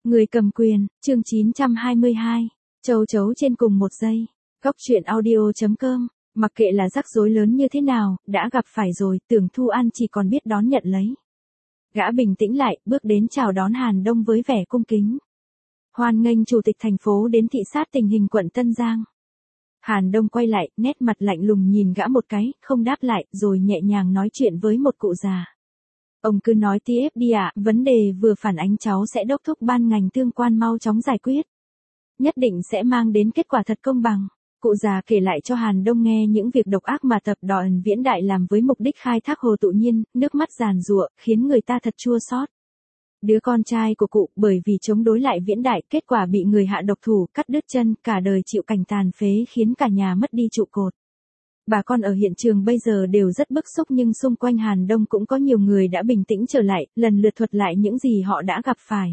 Người cầm quyền, chương 922. Châu chấu trên cùng một giây. Góc truyện audio.com. Mặc kệ là rắc rối lớn như thế nào, đã gặp phải rồi, Tưởng Thu An chỉ còn biết đón nhận lấy. Gã bình tĩnh lại, bước đến chào đón Hàn Đông với vẻ cung kính. Hoan nghênh chủ tịch thành phố đến thị sát tình hình quận Tân Giang. Hàn Đông quay lại, nét mặt lạnh lùng nhìn gã một cái, không đáp lại, rồi nhẹ nhàng nói chuyện với một cụ già. Ông cứ nói tiếp đi ạ, vấn đề vừa phản ánh cháu sẽ đốc thúc ban ngành tương quan mau chóng giải quyết. Nhất định sẽ mang đến kết quả thật công bằng. Cụ già kể lại cho Hàn Đông nghe những việc độc ác mà tập đoàn Viễn Đại làm với mục đích khai thác hồ tự nhiên, nước mắt giàn giụa, khiến người ta thật chua xót. Đứa con trai của cụ bởi vì chống đối lại Viễn Đại, kết quả bị người hạ độc thủ, cắt đứt chân, cả đời chịu cảnh tàn phế khiến cả nhà mất đi trụ cột. Bà con ở hiện trường bây giờ đều rất bức xúc nhưng xung quanh Hàn Đông cũng có nhiều người đã bình tĩnh trở lại, lần lượt thuật lại những gì họ đã gặp phải.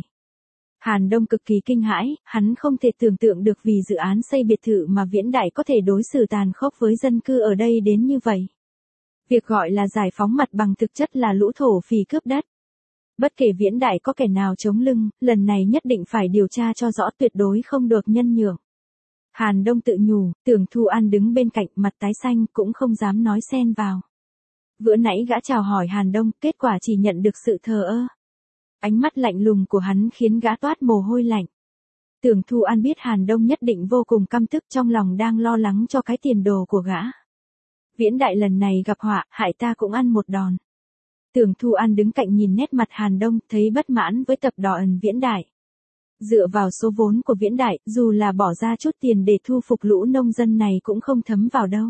Hàn Đông cực kỳ kinh hãi, hắn không thể tưởng tượng được vì dự án xây biệt thự mà Viễn Đại có thể đối xử tàn khốc với dân cư ở đây đến như vậy. Việc gọi là giải phóng mặt bằng thực chất là lũ thổ phỉ cướp đất. Bất kể Viễn Đại có kẻ nào chống lưng, lần này nhất định phải điều tra cho rõ, tuyệt đối không được nhân nhượng. Hàn Đông tự nhủ, Tưởng Thu An đứng bên cạnh mặt tái xanh cũng không dám nói xen vào. Vừa nãy gã chào hỏi Hàn Đông, kết quả chỉ nhận được sự thờ ơ. Ánh mắt lạnh lùng của hắn khiến gã toát mồ hôi lạnh. Tưởng Thu An biết Hàn Đông nhất định vô cùng căm tức, trong lòng đang lo lắng cho cái tiền đồ của gã. Viễn Đại lần này gặp họa, hại ta cũng ăn một đòn. Tưởng Thu An đứng cạnh nhìn nét mặt Hàn Đông, thấy bất mãn với tập đoàn Viễn Đại. Dựa vào số vốn của Viễn Đại, dù là bỏ ra chút tiền để thu phục lũ nông dân này cũng không thấm vào đâu.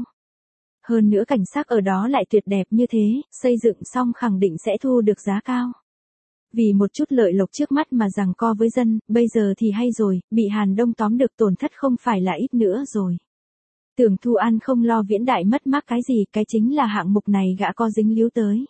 Hơn nữa cảnh sắc ở đó lại tuyệt đẹp như thế, xây dựng xong khẳng định sẽ thu được giá cao. Vì một chút lợi lộc trước mắt mà giằng co với dân, bây giờ thì hay rồi, bị Hàn Đông tóm được tổn thất không phải là ít nữa rồi. Tưởng Thu An không lo Viễn Đại mất mát cái gì, cái chính là hạng mục này gã có dính líu tới.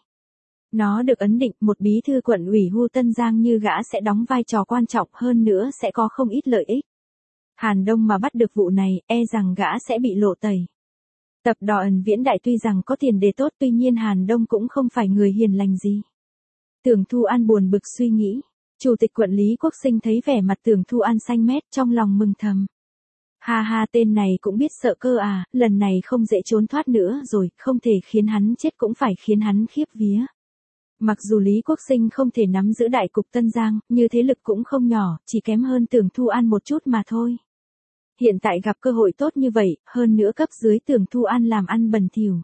Nó được ấn định một bí thư quận ủy Hu Tân Giang như gã sẽ đóng vai trò quan trọng, hơn nữa sẽ có không ít lợi ích. Hàn Đông mà bắt được vụ này, e rằng gã sẽ bị lộ tẩy. Tập đoàn Viễn Đại tuy rằng có tiền đề tốt, tuy nhiên Hàn Đông cũng không phải người hiền lành gì. Tưởng Thu An buồn bực suy nghĩ. Chủ tịch quận Lý Quốc Sinh thấy vẻ mặt Tưởng Thu An xanh mét, trong lòng mừng thầm. Ha ha, tên này cũng biết sợ cơ à, lần này không dễ trốn thoát nữa rồi, không thể khiến hắn chết cũng phải khiến hắn khiếp vía. Mặc dù Lý Quốc Sinh không thể nắm giữ đại cục Tân Giang, như thế lực cũng không nhỏ, chỉ kém hơn Tưởng Thu An một chút mà thôi. Hiện tại gặp cơ hội tốt như vậy, hơn nữa cấp dưới Tưởng Thu An làm ăn bẩn thỉu.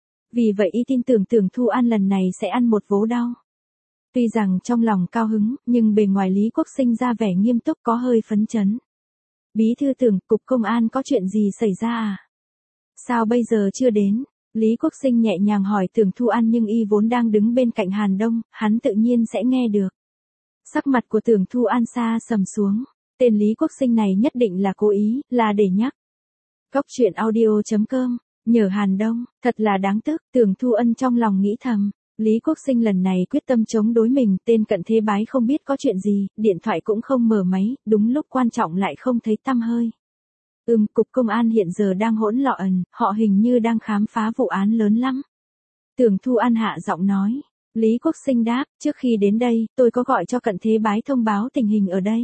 Vì vậy y tin tưởng Tưởng Thu An lần này sẽ ăn một vố đau. Tuy rằng trong lòng cao hứng, nhưng bề ngoài Lý Quốc Sinh ra vẻ nghiêm túc, có hơi phấn chấn. Bí thư Tưởng, cục công an có chuyện gì xảy ra à? Sao bây giờ chưa đến? Lý Quốc Sinh nhẹ nhàng hỏi Tưởng Thu An, nhưng y vốn đang đứng bên cạnh Hàn Đông, hắn tự nhiên sẽ nghe được. Sắc mặt của Tưởng Thu An xa sầm xuống. Tên Lý Quốc Sinh này nhất định là cố ý, là để nhắc. Góc truyện audio.com. Nhờ Hàn Đông, thật là đáng tức. Tưởng Thu Ân trong lòng nghĩ thầm. Lý Quốc Sinh lần này quyết tâm chống đối mình, tên cận thế bái không biết có chuyện gì, điện thoại cũng không mở máy, đúng lúc quan trọng lại không thấy tăm hơi. Cục công an hiện giờ đang hỗn loạn, họ hình như đang khám phá vụ án lớn lắm. Tưởng Thu An hạ giọng nói. Lý Quốc Sinh đáp, trước khi đến đây, tôi có gọi cho cận thế bái thông báo tình hình ở đây.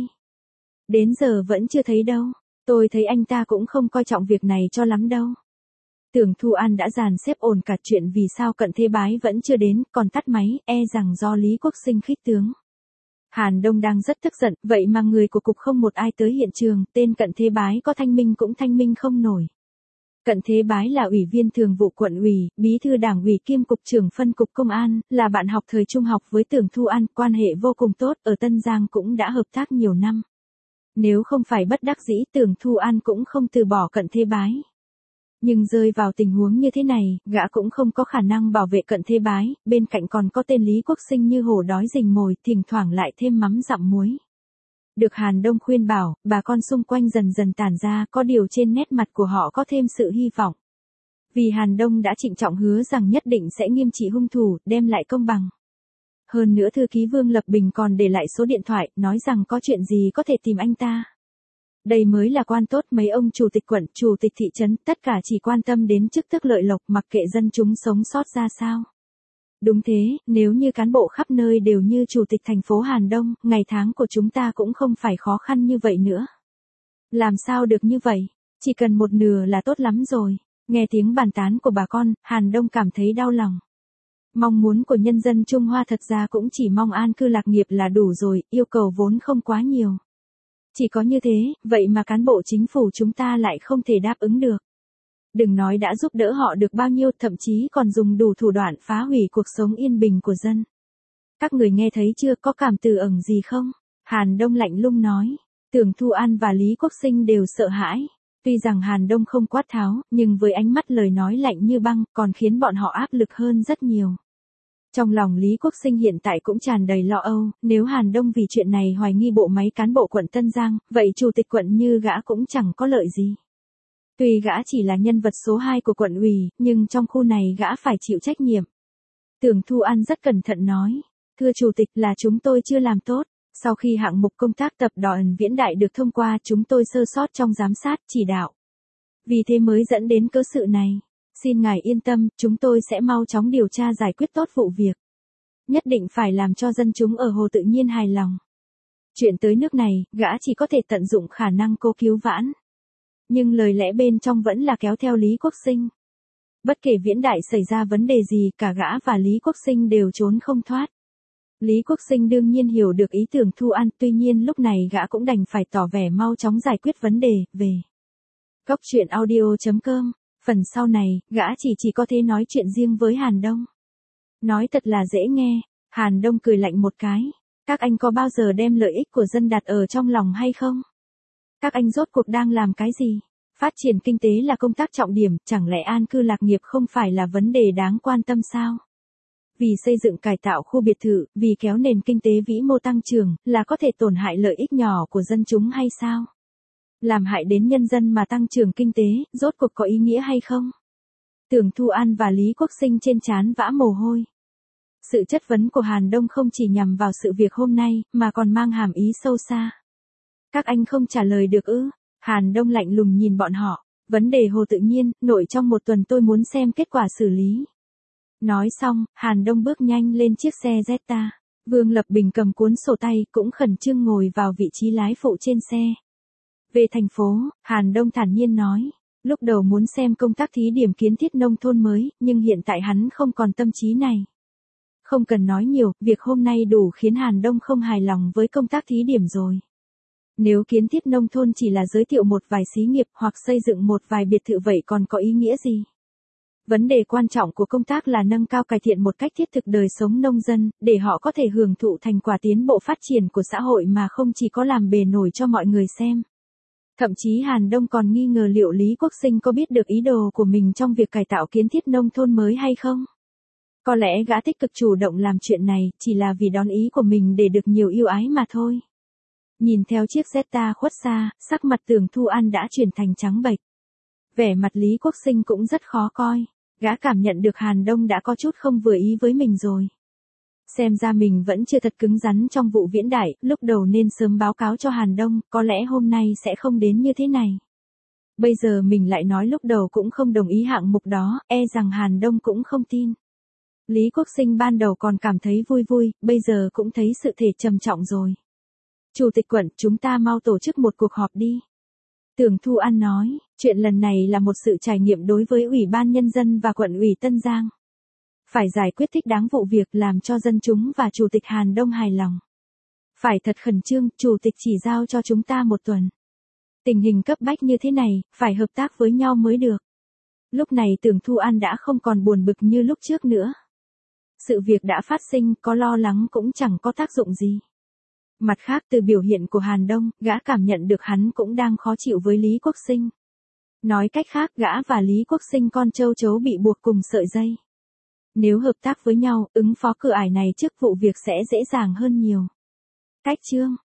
Đến giờ vẫn chưa thấy đâu, tôi thấy anh ta cũng không coi trọng việc này cho lắm đâu. Tưởng Thu An đã dàn xếp ổn cả chuyện vì sao cận thế bái vẫn chưa đến, còn tắt máy, e rằng do Lý Quốc Sinh khích tướng. Hàn Đông đang rất tức giận, vậy mà người của cục không một ai tới hiện trường, tên cận thế bái có thanh minh cũng thanh minh không nổi. Cận thế bái là ủy viên thường vụ quận ủy, bí thư đảng ủy kiêm cục trưởng phân cục công an, là bạn học thời trung học với Tưởng Thu An, quan hệ vô cùng tốt, ở Tân Giang cũng đã hợp tác nhiều năm. Nếu không phải bất đắc dĩ, Tưởng Thu An cũng không từ bỏ cận thế bái. Nhưng rơi vào tình huống như thế này, gã cũng không có khả năng bảo vệ cận thế bái, bên cạnh còn có tên Lý Quốc Sinh như hổ đói rình mồi, thỉnh thoảng lại thêm mắm dặm muối. Được Hàn Đông khuyên bảo, bà con xung quanh dần dần tản ra, có điều trên nét mặt của họ có thêm sự hy vọng. Vì Hàn Đông đã trịnh trọng hứa rằng nhất định sẽ nghiêm trị hung thủ, đem lại công bằng. Hơn nữa thư ký Vương Lập Bình còn để lại số điện thoại, nói rằng có chuyện gì có thể tìm anh ta. Đây mới là quan tốt, mấy ông chủ tịch quận, chủ tịch thị trấn, tất cả chỉ quan tâm đến chức tước lợi lộc, mặc kệ dân chúng sống sót ra sao. Đúng thế, nếu như cán bộ khắp nơi đều như chủ tịch thành phố Hàn Đông, ngày tháng của chúng ta cũng không phải khó khăn như vậy nữa. Làm sao được như vậy? Chỉ cần một nửa là tốt lắm rồi. Nghe tiếng bàn tán của bà con, Hàn Đông cảm thấy đau lòng. Mong muốn của nhân dân Trung Hoa thật ra cũng chỉ mong an cư lạc nghiệp là đủ rồi, yêu cầu vốn không quá nhiều. Chỉ có như thế, vậy mà cán bộ chính phủ chúng ta lại không thể đáp ứng được. Đừng nói đã giúp đỡ họ được bao nhiêu, thậm chí còn dùng đủ thủ đoạn phá hủy cuộc sống yên bình của dân. Các người nghe thấy chưa, có cảm từ ẩn gì không? Hàn Đông lạnh lùng nói. Tưởng Thu An và Lý Quốc Sinh đều sợ hãi. Tuy rằng Hàn Đông không quát tháo, nhưng với ánh mắt lời nói lạnh như băng, còn khiến bọn họ áp lực hơn rất nhiều. Trong lòng Lý Quốc Sinh hiện tại cũng tràn đầy lo âu, nếu Hàn Đông vì chuyện này hoài nghi bộ máy cán bộ quận Tân Giang, vậy chủ tịch quận như gã cũng chẳng có lợi gì. Tuy gã chỉ là nhân vật số 2 của quận ủy, nhưng trong khu này gã phải chịu trách nhiệm. Tưởng Thu An rất cẩn thận nói, thưa chủ tịch, là chúng tôi chưa làm tốt. Sau khi hạng mục công tác tập đoàn Viễn Đại được thông qua, chúng tôi sơ sót trong giám sát, chỉ đạo. Vì thế mới dẫn đến cớ sự này. Xin ngài yên tâm, chúng tôi sẽ mau chóng điều tra giải quyết tốt vụ việc. Nhất định phải làm cho dân chúng ở Hồ Tự Nhiên hài lòng. Chuyện tới nước này, gã chỉ có thể tận dụng khả năng cô cứu vãn. Nhưng lời lẽ bên trong vẫn là kéo theo Lý Quốc Sinh. Bất kể Viễn Đại xảy ra vấn đề gì, cả gã và Lý Quốc Sinh đều trốn không thoát. Lý Quốc Sinh đương nhiên hiểu được ý tưởng Thu An, tuy nhiên lúc này gã cũng đành phải tỏ vẻ mau chóng giải quyết vấn đề, về. Góc truyện audio.com, phần sau này, gã chỉ có thể nói chuyện riêng với Hàn Đông. Nói thật là dễ nghe, Hàn Đông cười lạnh một cái. Các anh có bao giờ đem lợi ích của dân đặt ở trong lòng hay không? Các anh rốt cuộc đang làm cái gì? Phát triển kinh tế là công tác trọng điểm, chẳng lẽ an cư lạc nghiệp không phải là vấn đề đáng quan tâm sao? Vì xây dựng cải tạo khu biệt thự, vì kéo nền kinh tế vĩ mô tăng trưởng, là có thể tổn hại lợi ích nhỏ của dân chúng hay sao? Làm hại đến nhân dân mà tăng trưởng kinh tế, rốt cuộc có ý nghĩa hay không? Tưởng Thu An và Lý Quốc Sinh trên trán vã mồ hôi. Sự chất vấn của Hàn Đông không chỉ nhằm vào sự việc hôm nay, mà còn mang hàm ý sâu xa. Các anh không trả lời được ư? Hàn Đông lạnh lùng nhìn bọn họ. Vấn đề Hồ Tự Nhiên, nội trong một tuần tôi muốn xem kết quả xử lý. Nói xong, Hàn Đông bước nhanh lên chiếc xe Jetta. Vương Lập Bình cầm cuốn sổ tay, cũng khẩn trương ngồi vào vị trí lái phụ trên xe. Về thành phố, Hàn Đông thản nhiên nói. Lúc đầu muốn xem công tác thí điểm kiến thiết nông thôn mới, nhưng hiện tại hắn không còn tâm trí này. Không cần nói nhiều, việc hôm nay đủ khiến Hàn Đông không hài lòng với công tác thí điểm rồi. Nếu kiến thiết nông thôn chỉ là giới thiệu một vài xí nghiệp hoặc xây dựng một vài biệt thự vậy còn có ý nghĩa gì? Vấn đề quan trọng của công tác là nâng cao cải thiện một cách thiết thực đời sống nông dân, để họ có thể hưởng thụ thành quả tiến bộ phát triển của xã hội mà không chỉ có làm bề nổi cho mọi người xem. Thậm chí Hàn Đông còn nghi ngờ liệu Lý Quốc Sinh có biết được ý đồ của mình trong việc cải tạo kiến thiết nông thôn mới hay không? Có lẽ gã tích cực chủ động làm chuyện này, chỉ là vì đón ý của mình để được nhiều ưu ái mà thôi. Nhìn theo chiếc Jetta khuất xa, sắc mặt Tưởng Thu An đã chuyển thành trắng bệch. Vẻ mặt Lý Quốc Sinh cũng rất khó coi. Gã cảm nhận được Hàn Đông đã có chút không vừa ý với mình rồi. Xem ra mình vẫn chưa thật cứng rắn trong vụ Viễn Đại, lúc đầu nên sớm báo cáo cho Hàn Đông, có lẽ hôm nay sẽ không đến như thế này. Bây giờ mình lại nói lúc đầu cũng không đồng ý hạng mục đó, e rằng Hàn Đông cũng không tin. Lý Quốc Sinh ban đầu còn cảm thấy vui vui, bây giờ cũng thấy sự thể trầm trọng rồi. Chủ tịch quận, chúng ta mau tổ chức một cuộc họp đi. Tưởng Thu An nói, chuyện lần này là một sự trải nghiệm đối với Ủy ban Nhân dân và quận ủy Tân Giang. Phải giải quyết thích đáng vụ việc làm cho dân chúng và Chủ tịch Hàn Đông hài lòng. Phải thật khẩn trương, Chủ tịch chỉ giao cho chúng ta một tuần. Tình hình cấp bách như thế này, phải hợp tác với nhau mới được. Lúc này Tưởng Thu An đã không còn buồn bực như lúc trước nữa. Sự việc đã phát sinh, có lo lắng cũng chẳng có tác dụng gì. Mặt khác từ biểu hiện của Hàn Đông, gã cảm nhận được hắn cũng đang khó chịu với Lý Quốc Sinh. Nói cách khác, gã và Lý Quốc Sinh con trâu chấu bị buộc cùng sợi dây. Nếu hợp tác với nhau, ứng phó cửa ải này trước vụ việc sẽ dễ dàng hơn nhiều. Cách chương